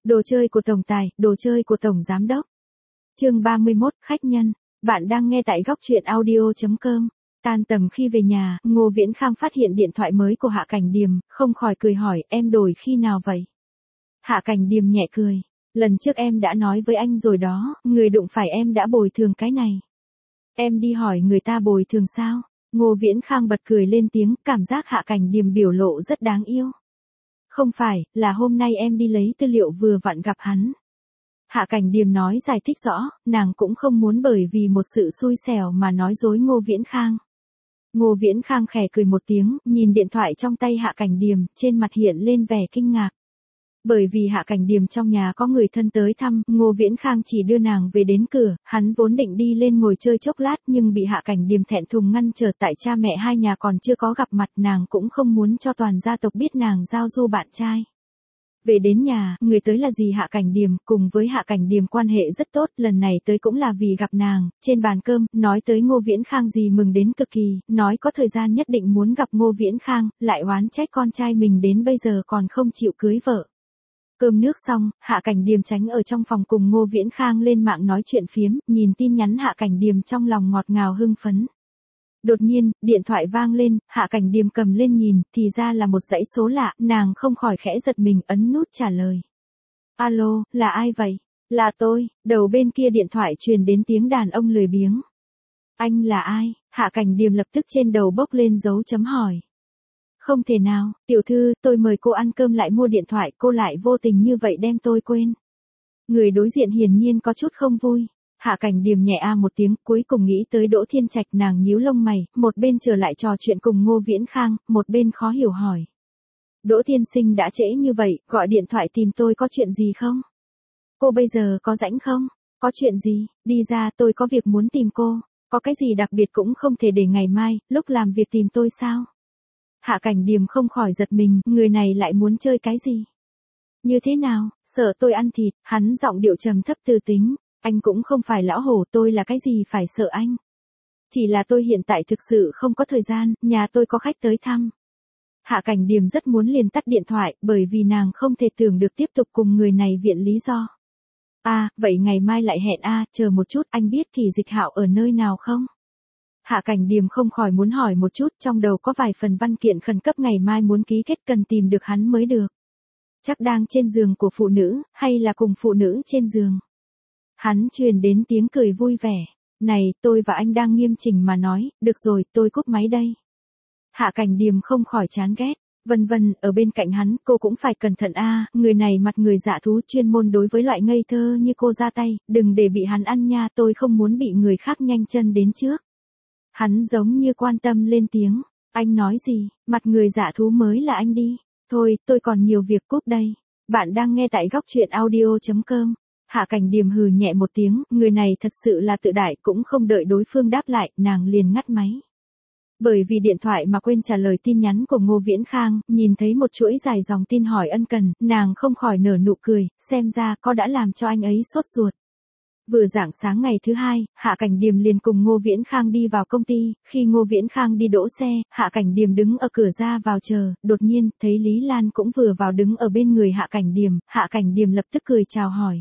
Đồ chơi của tổng tài, đồ chơi của tổng giám đốc. Chương 31, khách nhân. Bạn đang nghe tại góc truyện audio.com. Tan tầm khi về nhà, Ngô Viễn Khang phát hiện điện thoại mới của Hạ Cảnh Điềm, không khỏi cười hỏi, em đổi khi nào vậy? Hạ Cảnh Điềm nhẹ cười. Lần trước em đã nói với anh rồi đó, người đụng phải em đã bồi thường cái này. Em đi hỏi người ta bồi thường sao? Ngô Viễn Khang bật cười lên tiếng, cảm giác Hạ Cảnh Điềm biểu lộ rất đáng yêu. Không phải, là hôm nay em đi lấy tư liệu vừa vặn gặp hắn. Hạ Cảnh Điềm nói giải thích rõ, nàng cũng không muốn bởi vì một sự xui xẻo mà nói dối Ngô Viễn Khang. Ngô Viễn Khang khẽ cười một tiếng, nhìn điện thoại trong tay Hạ Cảnh Điềm, trên mặt hiện lên vẻ kinh ngạc. Bởi vì Hạ Cảnh Điềm trong nhà có người thân tới thăm, Ngô Viễn Khang chỉ đưa nàng về đến cửa, hắn vốn định đi lên ngồi chơi chốc lát nhưng bị Hạ Cảnh Điềm thẹn thùng ngăn trở tại cha mẹ hai nhà còn chưa có gặp mặt, nàng cũng không muốn cho toàn gia tộc biết nàng giao du bạn trai. Về đến nhà, người tới là dì Hạ Cảnh Điềm, cùng với Hạ Cảnh Điềm quan hệ rất tốt, lần này tới cũng là vì gặp nàng. Trên bàn cơm, nói tới Ngô Viễn Khang dì mừng đến cực kỳ, nói có thời gian nhất định muốn gặp Ngô Viễn Khang, lại oán trách con trai mình đến bây giờ còn không chịu cưới vợ. Cơm nước xong, Hạ Cảnh Điềm tránh ở trong phòng cùng Ngô Viễn Khang lên mạng nói chuyện phiếm, nhìn tin nhắn Hạ Cảnh Điềm trong lòng ngọt ngào hưng phấn. Đột nhiên, điện thoại vang lên, Hạ Cảnh Điềm cầm lên nhìn, thì ra là một dãy số lạ, nàng không khỏi khẽ giật mình ấn nút trả lời. Alo, là ai vậy? Là tôi, đầu bên kia điện thoại truyền đến tiếng đàn ông lười biếng. Anh là ai? Hạ Cảnh Điềm lập tức trên đầu bốc lên dấu chấm hỏi. Không thể nào, tiểu thư, tôi mời cô ăn cơm lại mua điện thoại, cô lại vô tình như vậy đem tôi quên. Người đối diện hiển nhiên có chút không vui. Hạ Cảnh Điềm nhẹ một tiếng, cuối cùng nghĩ tới Đỗ Thiên Trạch, nàng nhíu lông mày, một bên trở lại trò chuyện cùng Ngô Viễn Khang, một bên khó hiểu hỏi. Đỗ Thiên Sinh đã trễ như vậy, gọi điện thoại tìm tôi có chuyện gì không? Cô bây giờ có rảnh không? Có chuyện gì? Đi ra, tôi có việc muốn tìm cô. Có cái gì đặc biệt cũng không thể để ngày mai, lúc làm việc tìm tôi sao? Hạ Cảnh Điềm không khỏi giật mình, người này lại muốn chơi cái gì? Như thế nào, sợ tôi ăn thịt? Hắn giọng điệu trầm thấp từ tính. Anh cũng không phải lão hổ, tôi là cái gì phải sợ anh. Chỉ là tôi hiện tại thực sự không có thời gian, nhà tôi có khách tới thăm. Hạ Cảnh Điềm rất muốn liền tắt điện thoại, bởi vì nàng không thể tưởng được tiếp tục cùng người này viện lý do. Vậy ngày mai lại hẹn chờ một chút, anh biết Kỳ Dịch Hạo ở nơi nào không? Hạ Cảnh Điềm không khỏi muốn hỏi một chút, trong đầu có vài phần văn kiện khẩn cấp ngày mai muốn ký kết cần tìm được hắn mới được. Chắc đang trên giường của phụ nữ, hay là cùng phụ nữ trên giường. Hắn truyền đến tiếng cười vui vẻ. Này, tôi và anh đang nghiêm chỉnh mà nói, được rồi, tôi cúp máy đây. Hạ Cảnh Điềm không khỏi chán ghét. Vân Vân, ở bên cạnh hắn, cô cũng phải cẩn thận người này mặt người dạ thú chuyên môn đối với loại ngây thơ như cô ra tay, đừng để bị hắn ăn nha, tôi không muốn bị người khác nhanh chân đến trước. Hắn giống như quan tâm lên tiếng, anh nói gì, mặt người dạ thú mới là anh đi. Thôi, tôi còn nhiều việc, cúp đây. Bạn đang nghe tại góc truyện audio.com. Hạ Cảnh Điềm hừ nhẹ một tiếng, người này thật sự là tự đại, cũng không đợi đối phương đáp lại, nàng liền ngắt máy. Bởi vì điện thoại mà quên trả lời tin nhắn của Ngô Viễn Khang, nhìn thấy một chuỗi dài dòng tin hỏi ân cần, nàng không khỏi nở nụ cười, xem ra có đã làm cho anh ấy sốt ruột. Vừa rạng sáng ngày thứ hai, Hạ Cảnh Điềm liền cùng Ngô Viễn Khang đi vào công ty, khi Ngô Viễn Khang đi đỗ xe, Hạ Cảnh Điềm đứng ở cửa ra vào chờ, đột nhiên, thấy Lý Lan cũng vừa vào đứng ở bên người Hạ Cảnh Điềm, Hạ Cảnh Điềm lập tức cười chào hỏi.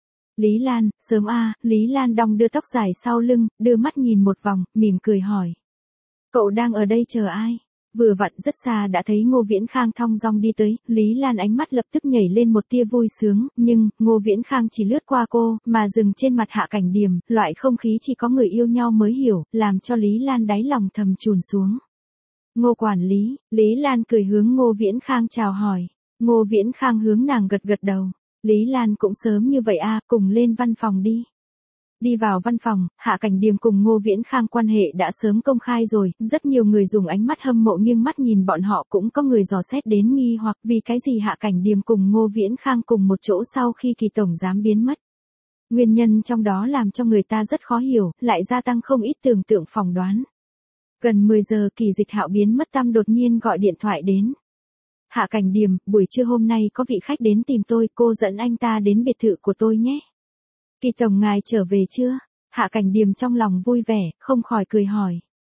Lý Lan, sớm Lý Lan đong đưa tóc dài sau lưng, đưa mắt nhìn một vòng, mỉm cười hỏi. Cậu đang ở đây chờ ai? Vừa vặn rất xa đã thấy Ngô Viễn Khang thong dong đi tới, Lý Lan ánh mắt lập tức nhảy lên một tia vui sướng, nhưng, Ngô Viễn Khang chỉ lướt qua cô, mà dừng trên mặt Hạ Cảnh Điềm, loại không khí chỉ có người yêu nhau mới hiểu, làm cho Lý Lan đáy lòng thầm chùn xuống. Ngô quản lý, Lý Lan cười hướng Ngô Viễn Khang chào hỏi, Ngô Viễn Khang hướng nàng gật gật đầu. Lý Lan cũng sớm như vậy cùng lên văn phòng đi. Đi vào văn phòng, Hạ Cảnh Điềm cùng Ngô Viễn Khang quan hệ đã sớm công khai rồi, rất nhiều người dùng ánh mắt hâm mộ nghiêng mắt nhìn bọn họ, cũng có người dò xét đến nghi hoặc vì cái gì Hạ Cảnh Điềm cùng Ngô Viễn Khang cùng một chỗ sau khi Kỳ tổng giám biến mất. Nguyên nhân trong đó làm cho người ta rất khó hiểu, lại gia tăng không ít tưởng tượng phỏng đoán. Gần 10 giờ Kỳ Dịch Hạo biến mất tăm đột nhiên gọi điện thoại đến. Hạ Cảnh Điềm, buổi trưa hôm nay có vị khách đến tìm tôi, cô dẫn anh ta đến biệt thự của tôi nhé. Kỳ tổng ngài trở về chưa? Hạ Cảnh Điềm trong lòng vui vẻ, không khỏi cười hỏi.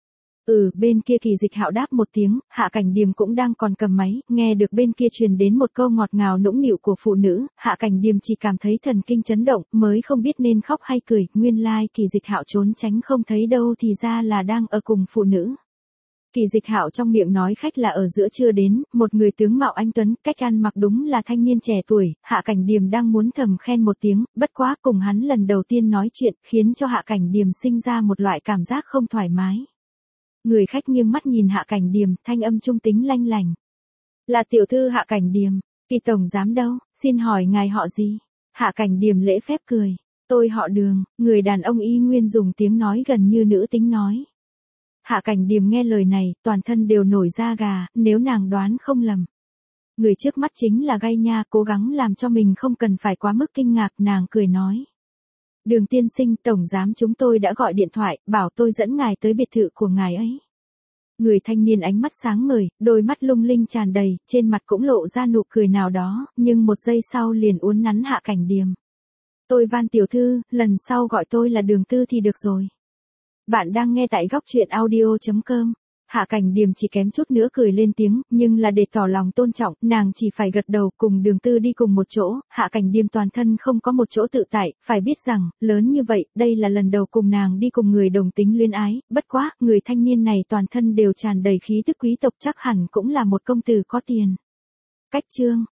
Bên kia Kỳ Dịch Hạo đáp một tiếng, Hạ Cảnh Điềm cũng đang còn cầm máy, nghe được bên kia truyền đến một câu ngọt ngào nũng nịu của phụ nữ, Hạ Cảnh Điềm chỉ cảm thấy thần kinh chấn động, mới không biết nên khóc hay cười, nguyên lai Kỳ Dịch Hạo trốn tránh không thấy đâu thì ra là đang ở cùng phụ nữ. Kỳ Dịch Hạo trong miệng nói khách là ở giữa trưa đến, một người tướng mạo anh tuấn, cách ăn mặc đúng là thanh niên trẻ tuổi, Hạ Cảnh Điềm đang muốn thầm khen một tiếng, bất quá cùng hắn lần đầu tiên nói chuyện, khiến cho Hạ Cảnh Điềm sinh ra một loại cảm giác không thoải mái. Người khách nghiêng mắt nhìn Hạ Cảnh Điềm, thanh âm trung tính lanh lành. Là tiểu thư Hạ Cảnh Điềm, Kỳ tổng giám đâu, xin hỏi ngài họ gì? Hạ Cảnh Điềm lễ phép cười. Tôi họ Đường, người đàn ông y nguyên dùng tiếng nói gần như nữ tính nói. Hạ Cảnh Điềm nghe lời này, toàn thân đều nổi da gà, nếu nàng đoán không lầm. Người trước mắt chính là Gai Nha, cố gắng làm cho mình không cần phải quá mức kinh ngạc, nàng cười nói. Đường tiên sinh, tổng giám chúng tôi đã gọi điện thoại, bảo tôi dẫn ngài tới biệt thự của ngài ấy. Người thanh niên ánh mắt sáng ngời, đôi mắt lung linh tràn đầy, trên mặt cũng lộ ra nụ cười nào đó, nhưng một giây sau liền uốn nắn Hạ Cảnh Điềm. Tôi van tiểu thư, lần sau gọi tôi là Đường Tư thì được rồi. Bạn đang nghe tại góc truyện audio.com. Hạ Cảnh Điềm chỉ kém chút nữa cười lên tiếng, nhưng là để tỏ lòng tôn trọng, nàng chỉ phải gật đầu cùng Đường Tư đi cùng một chỗ, Hạ Cảnh Điềm toàn thân không có một chỗ tự tại, phải biết rằng, lớn như vậy, đây là lần đầu cùng nàng đi cùng người đồng tính luyến ái, bất quá, người thanh niên này toàn thân đều tràn đầy khí tức quý tộc chắc hẳn cũng là một công tử có tiền. Cách chương